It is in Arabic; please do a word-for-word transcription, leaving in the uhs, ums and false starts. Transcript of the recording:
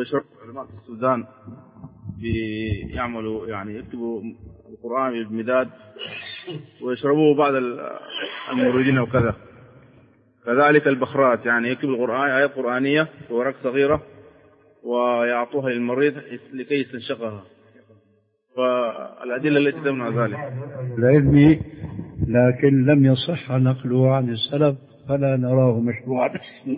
ويشرب علماء في السودان يعملوا يعني يكتبوا القرآن بالمداد ويشربوه بعض الموردين وكذا. كذلك البخرات يعني يكتب القرآن آيات قرآنية في ورق صغيرة ويعطوها للمريض لكي يستنشقها. فالأدلة التي تمنع ذلك العلمي، لكن لم يصح نقله عن السلف فلا نراه مشروعا.